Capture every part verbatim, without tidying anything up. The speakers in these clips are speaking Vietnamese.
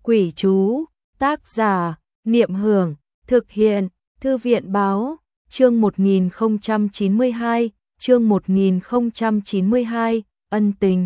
Quỷ chú, tác giả, Niệm Hưởng, thực hiện, Thư viện báo, chương một nghìn không trăm chín mươi hai, chương một nghìn không trăm chín mươi hai, ân tình.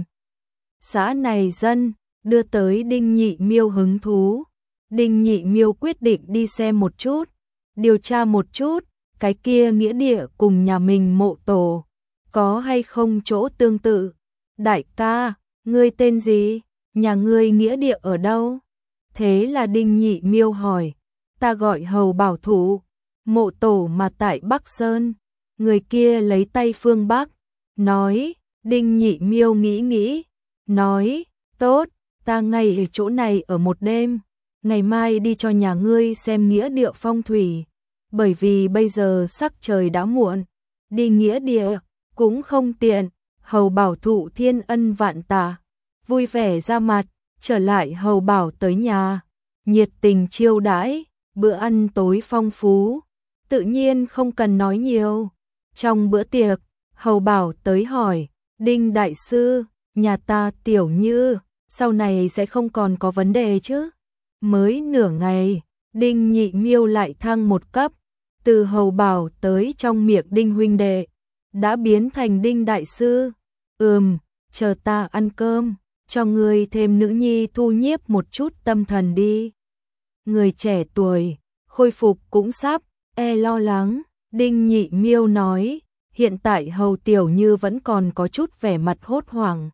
Xã này dân, đưa tới Đinh Nhị Miêu hứng thú. Đinh Nhị Miêu quyết định đi xem một chút, điều tra một chút, cái kia nghĩa địa cùng nhà mình mộ tổ, có hay không chỗ tương tự. Đại ca, ngươi tên gì? Nhà ngươi nghĩa địa ở đâu? Thế là Đinh Nhị Miêu hỏi. Ta gọi Hầu Bảo Thụ, mộ tổ mà tại Bắc Sơn. Người kia lấy tay phương Bắc, nói. Đinh Nhị Miêu nghĩ nghĩ, nói, tốt, ta ngay ở chỗ này ở một đêm, ngày mai đi cho nhà ngươi xem nghĩa địa phong thủy, bởi vì bây giờ sắc trời đã muộn, đi nghĩa địa cũng không tiện. Hầu Bảo Thụ thiên ân vạn tạ, vui vẻ ra mặt, trở lại Hầu Bảo tới nhà, nhiệt tình chiêu đãi, bữa ăn tối phong phú, tự nhiên không cần nói nhiều. Trong bữa tiệc, Hầu Bảo tới hỏi, Đinh Đại Sư, nhà ta Tiểu Như, sau này sẽ không còn có vấn đề chứ? Mới nửa ngày, Đinh Nhị Miêu lại thăng một cấp, từ Hầu Bảo tới trong miệng Đinh huynh đệ, đã biến thành Đinh Đại Sư. Ừm, chờ ta ăn cơm, cho ngươi thêm nữ nhi thu nhiếp một chút tâm thần đi. Người trẻ tuổi, khôi phục cũng sắp, e lo lắng. Đinh Nhị Miêu nói, hiện tại Hầu Tiểu Như vẫn còn có chút vẻ mặt hốt hoảng.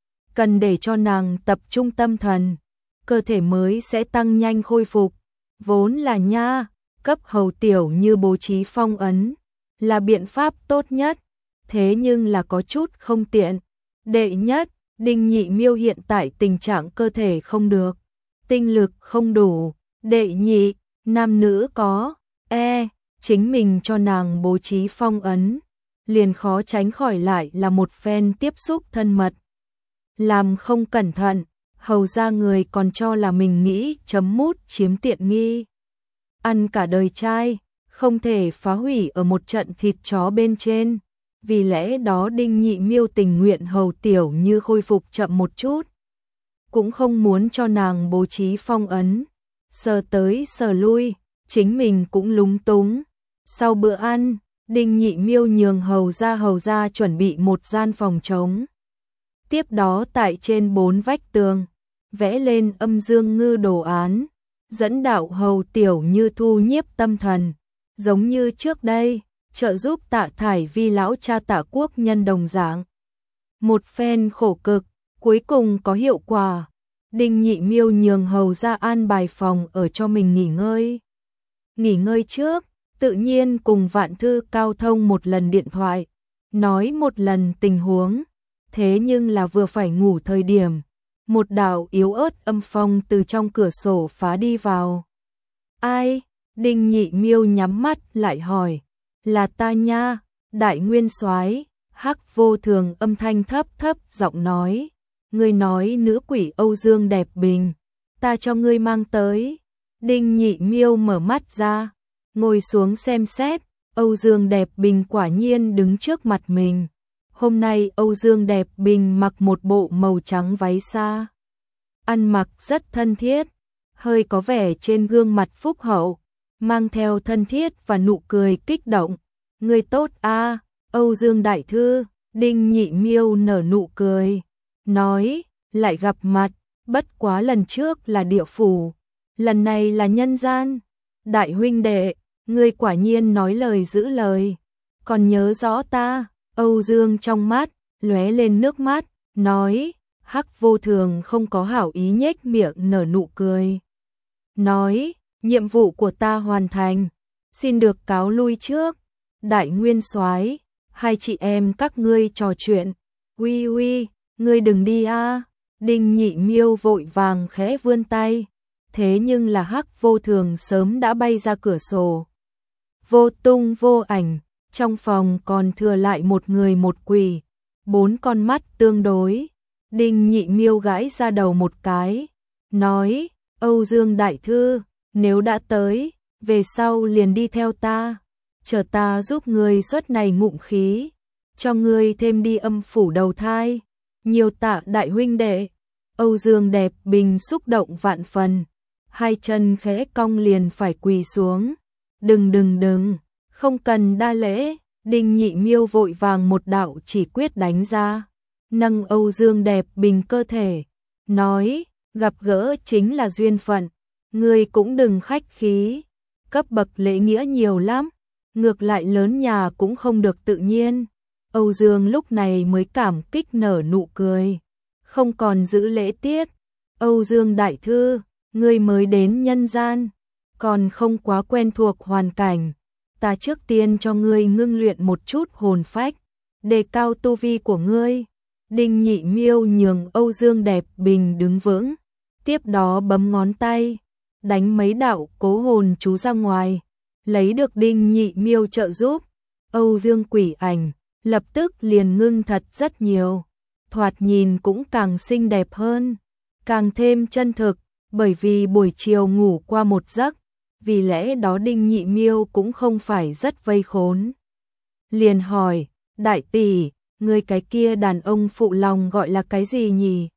Cần để cho nàng tập trung tâm thần, cơ thể mới sẽ tăng nhanh khôi phục. Vốn là nha, cấp Hầu Tiểu Như bố trí phong ấn, là biện pháp tốt nhất, thế nhưng là có chút không tiện. Đệ nhất, Đinh Nhị Miêu hiện tại tình trạng cơ thể không được, tinh lực không đủ. Đệ nhị, nam nữ có, e, chính mình cho nàng bố trí phong ấn, liền khó tránh khỏi lại là một phen tiếp xúc thân mật. Làm không cẩn thận, hầu ra người còn cho là mình nghĩ chấm mút chiếm tiện nghi. Ăn cả đời trai, không thể phá hủy ở một trận thịt chó bên trên. Vì lẽ đó Đinh Nhị Miêu tình nguyện Hầu Tiểu Như khôi phục chậm một chút, cũng không muốn cho nàng bố trí phong ấn. Sờ tới sờ lui, chính mình cũng lúng túng. Sau bữa ăn, Đinh Nhị Miêu nhường hầu ra hầu ra chuẩn bị một gian phòng trống. Tiếp đó tại trên bốn vách tường, vẽ lên âm dương ngư đồ án, dẫn đạo Hầu Tiểu Như thu nhiếp tâm thần, giống như trước đây, trợ giúp Tạ Thải Vi lão cha Tạ Quốc Nhân đồng dạng. Một phen khổ cực, cuối cùng có hiệu quả. Đinh Nhị Miêu nhường hầu ra an bài phòng ở cho mình nghỉ ngơi. Nghỉ ngơi trước, tự nhiên cùng Vạn Thư Cao thông một lần điện thoại, nói một lần tình huống. Thế nhưng là vừa phải ngủ thời điểm, một đạo yếu ớt âm phong từ trong cửa sổ phá đi vào. Ai? Đinh Nhị Miêu nhắm mắt lại hỏi. Là ta nha, Đại Nguyên Soái. Hắc Vô Thường âm thanh thấp thấp giọng nói. Ngươi nói nữ quỷ Âu Dương Đẹp Bình, ta cho ngươi mang tới. Đinh Nhị Miêu mở mắt ra, ngồi xuống xem xét, Âu Dương Đẹp Bình quả nhiên đứng trước mặt mình. Hôm nay Âu Dương Đẹp Bình mặc một bộ màu trắng váy xa, ăn mặc rất thân thiết, hơi có vẻ trên gương mặt phúc hậu, mang theo thân thiết và nụ cười kích động. Ngươi tốt a, Âu Dương đại thư. Đinh Nhị Miêu nở nụ cười, nói, lại gặp mặt, bất quá lần trước là địa phủ, lần này là nhân gian. Đại huynh đệ, ngươi quả nhiên nói lời giữ lời, còn nhớ rõ ta. Âu Dương trong mắt lóe lên nước mắt, nói. Hắc Vô Thường không có hảo ý nhếch miệng nở nụ cười, nói, nhiệm vụ của ta hoàn thành, xin được cáo lui trước. Đại Nguyên Soái, hai chị em các ngươi trò chuyện. Uy uy, ngươi đừng đi a. Đinh Nhị Miêu vội vàng khẽ vươn tay, thế nhưng là Hắc Vô Thường sớm đã bay ra cửa sổ, vô tung vô ảnh. Trong phòng còn thừa lại một người một quỷ, bốn con mắt tương đối. Đinh Nhị Miêu gãi ra đầu một cái, nói, Âu Dương đại thư, nếu đã tới, về sau liền đi theo ta, chờ ta giúp ngươi xuất này ngụm khí, cho ngươi thêm đi âm phủ đầu thai. Nhiều tạ đại huynh đệ. Âu Dương Đẹp Bình xúc động vạn phần, hai chân khẽ cong liền phải quỳ xuống. Đừng đừng đừng, không cần đa lễ. Đinh Nhị Miêu vội vàng một đạo chỉ quyết đánh ra, nâng Âu Dương Đẹp Bình cơ thể, nói, gặp gỡ chính là duyên phận, ngươi cũng đừng khách khí, cấp bậc lễ nghĩa nhiều lắm, ngược lại lớn nhà cũng không được tự nhiên. Âu Dương lúc này mới cảm kích nở nụ cười, không còn giữ lễ tiết. Âu Dương đại thư, ngươi mới đến nhân gian, còn không quá quen thuộc hoàn cảnh, ta trước tiên cho ngươi ngưng luyện một chút hồn phách, đề cao tu vi của ngươi. Đinh Nhị Miêu nhường Âu Dương Đẹp Bình đứng vững, tiếp đó bấm ngón tay, đánh mấy đạo cố hồn chú ra ngoài, lấy được Đinh Nhị Miêu trợ giúp. Âu Dương quỷ ảnh lập tức liền ngưng thật rất nhiều, thoạt nhìn cũng càng xinh đẹp hơn, càng thêm chân thực, bởi vì buổi chiều ngủ qua một giấc, vì lẽ đó Đinh Nhị Miêu cũng không phải rất vây khốn. Liền hỏi, đại tỷ, người cái kia đàn ông phụ lòng gọi là cái gì nhỉ?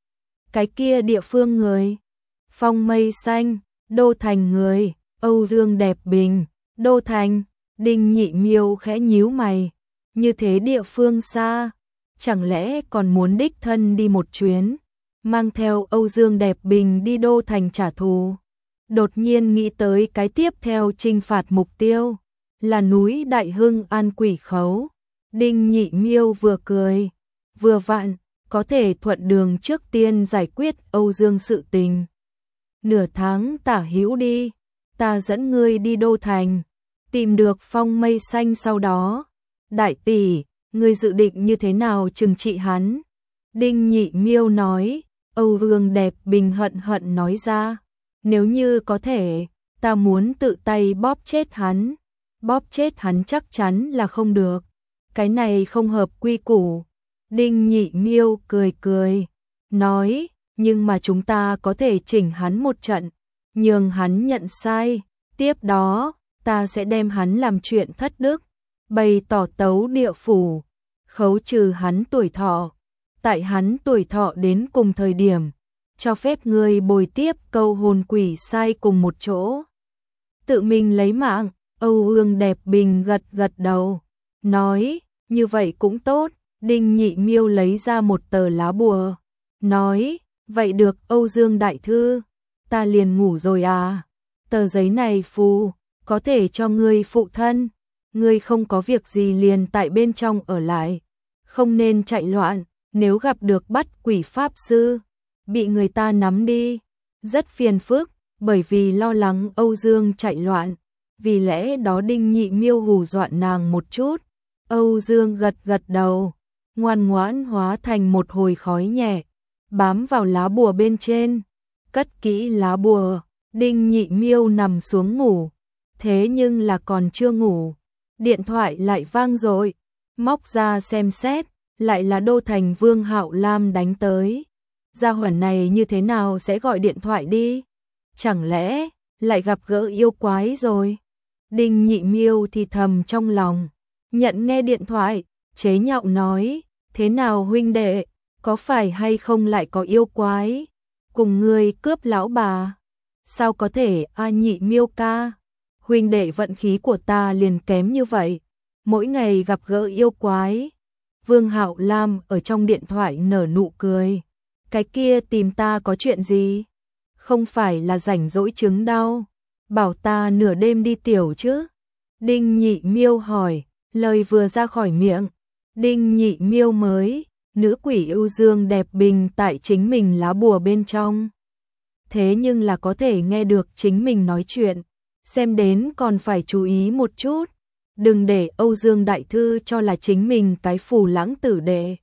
Cái kia địa phương người? Phong Mây Xanh, Đô Thành người. Âu Dương Đẹp Bình, Đô Thành. Đinh Nhị Miêu khẽ nhíu mày, như thế địa phương xa, chẳng lẽ còn muốn đích thân đi một chuyến, mang theo Âu Dương Đẹp Bình đi Đô Thành trả thù. Đột nhiên nghĩ tới cái tiếp theo trinh phạt mục tiêu là núi Đại Hưng An Quỷ Khấu. Đinh Nhị Miêu vừa cười, vừa vặn, có thể thuận đường trước tiên giải quyết Âu Dương sự tình. Nửa tháng tả hữu đi, ta dẫn ngươi đi Đô Thành, tìm được Phong Mây Xanh sau đó. Đại tỷ, ngươi dự định như thế nào trừng trị hắn? Đinh Nhị Miêu nói. Âu Dương Đẹp Bình hận hận nói ra, nếu như có thể, ta muốn tự tay bóp chết hắn. Bóp chết hắn chắc chắn là không được, cái này không hợp quy củ. Đinh Nhị Miêu cười cười, nói, nhưng mà chúng ta có thể chỉnh hắn một trận, nhường hắn nhận sai, tiếp đó, ta sẽ đem hắn làm chuyện thất đức, bày tỏ tấu địa phủ, khấu trừ hắn tuổi thọ. Tại hắn tuổi thọ đến cùng thời điểm, cho phép người bồi tiếp câu hồn quỷ sai cùng một chỗ, tự mình lấy mạng. Âu Dương Đẹp Bình gật gật đầu, nói, như vậy cũng tốt. Đinh Nhị Miêu lấy ra một tờ lá bùa, nói, vậy được Âu Dương đại thư, ta liền ngủ rồi à. Tờ giấy này phù, có thể cho ngươi phụ thân, ngươi không có việc gì liền tại bên trong ở lại, không nên chạy loạn, nếu gặp được bắt quỷ pháp sư, bị người ta nắm đi, rất phiền phức. Bởi vì lo lắng Âu Dương chạy loạn, vì lẽ đó Đinh Nhị Miêu hù dọa nàng một chút. Âu Dương gật gật đầu, ngoan ngoãn hóa thành một hồi khói nhẹ, bám vào lá bùa bên trên, cất kỹ lá bùa. Đinh Nhị Miêu nằm xuống ngủ, thế nhưng là còn chưa ngủ, điện thoại lại vang rồi, móc ra xem xét, lại là Đô Thành Vương Hạo Lam đánh tới. Gia hỏa này như thế nào sẽ gọi điện thoại đi? Chẳng lẽ lại gặp gỡ yêu quái rồi? Đinh Nhị Miêu thì thầm trong lòng, nhận nghe điện thoại, chế nhạo nói, thế nào huynh đệ, có phải hay không lại có yêu quái, cùng ngươi cướp lão bà? Sao có thể a Nhị Miêu ca, huynh đệ vận khí của ta liền kém như vậy, mỗi ngày gặp gỡ yêu quái. Vương Hạo Lam ở trong điện thoại nở nụ cười, cái kia tìm ta có chuyện gì? Không phải là rảnh rỗi chứng đau, bảo ta nửa đêm đi tiểu chứ? Đinh Nhị Miêu hỏi, lời vừa ra khỏi miệng, Đinh Nhị Miêu mới, nữ quỷ Âu Dương Đẹp Bình tại chính mình lá bùa bên trong. Thế nhưng là có thể nghe được chính mình nói chuyện, xem đến còn phải chú ý một chút, đừng để Âu Dương đại thư cho là chính mình cái phù lãng tử đệ.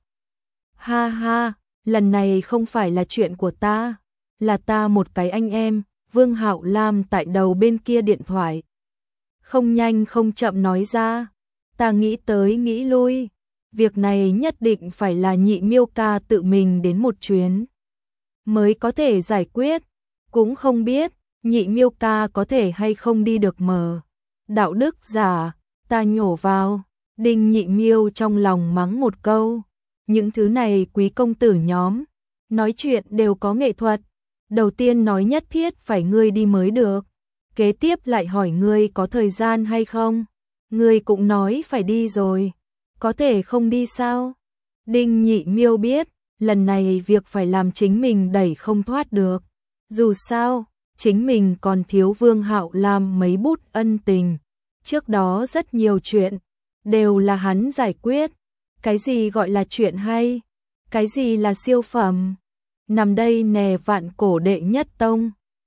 Ha ha, lần này không phải là chuyện của ta, là ta một cái anh em. Vương Hạo Lam tại đầu bên kia điện thoại, không nhanh không chậm nói ra, ta nghĩ tới nghĩ lui, việc này nhất định phải là Nhị Miêu ca tự mình đến một chuyến mới có thể giải quyết, cũng không biết Nhị Miêu ca có thể hay không đi được mờ. Đạo đức giả, ta nhổ vào. Đinh Nhị Miêu trong lòng mắng một câu, những thứ này quý công tử nhóm, nói chuyện đều có nghệ thuật. Đầu tiên nói nhất thiết phải ngươi đi mới được. Kế tiếp lại hỏi ngươi có thời gian hay không. Ngươi cũng nói phải đi rồi. Có thể không đi sao? Đinh Nhị Miêu biết, lần này việc phải làm chính mình đẩy không thoát được. Dù sao, chính mình còn thiếu Vương Hạo Lam mấy bút ân tình. Trước đó rất nhiều chuyện, đều là hắn giải quyết. Cái gì gọi là chuyện hay? Cái gì là siêu phẩm? Nằm đây nè vạn cổ đệ nhất tông.